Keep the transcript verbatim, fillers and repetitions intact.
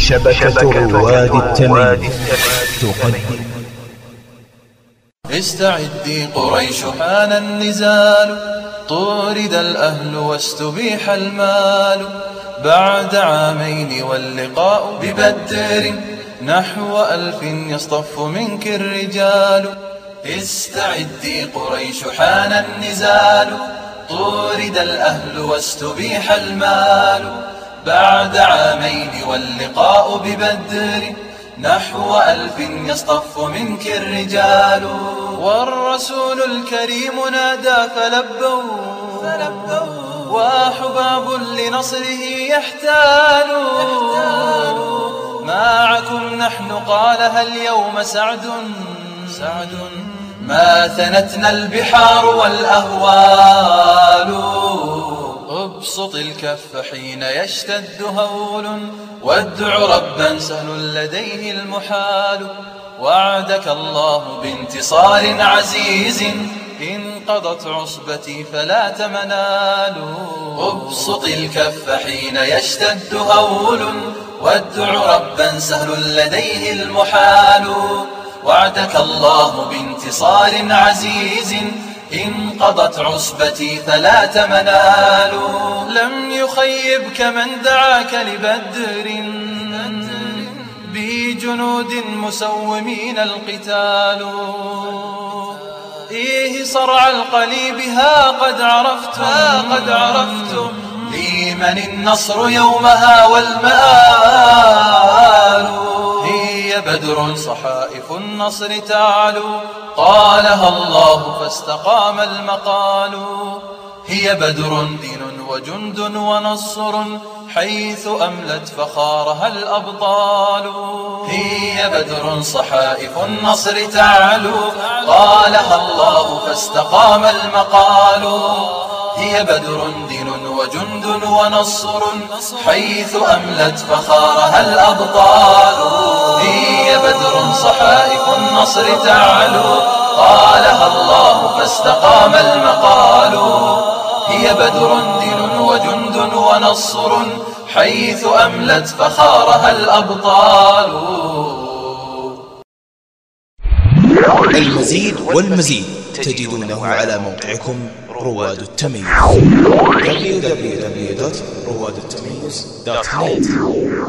شبكة رواد التمييز تقدم. استعدي قريش حان النزال، طورد الأهل واستبيح المال، بعد عامين واللقاء ببدر، نحو ألف يصطف منك الرجال. استعدي قريش حان النزال، طورد الأهل واستبيح المال، بعد عامين واللقاء ببدر، نحو ألف يصطف منك الرجال. والرسول الكريم نادى فلبوا, فلبوا وحباب لنصره يحتال. معكم نحن قال هل يوم سعد, سعد ما ثنتنا البحار والأهوال. ابسط الكف حين يشتد هول، وادع ربا سهل لديه المحال. وعدك الله بانتصار عزيز، إن قضت عصبتي فلا تمنال. ابسط الكف حين يشتد هول، وادع ربا سهل لديه المحال. وعدك الله بانتصار عزيز، إن قضت عصبتي فلا تمنال. لم يخيبك من دعاك لبدر، بجنود مسومين القتال. إيه صرع القليب ها قد عرفتم, ها قد عرفتم لمن النصر يومها والمآل. هي بدر صحائف النصر تعلو، قالها الله فاستقام المقال. هي بدر دين وجند ونصر، حيث أملت فخارها الأبطال. هي بدر صحائف النصر تعلو، قالها الله فاستقام المقال. هي بدر دين وجند ونصر، حيث أملت فخارها الأبطال. هي بدر صحائف النصر تعلو، قالها الله فاستقام المقال. هي بدر دين وجند ونصر، حيث أملت فخارها الأبطال. المزيد والمزيد تجدونه على موقعكم رواد التمييز دبليو دبليو دبليو دوت رواد التمييز دوت نت.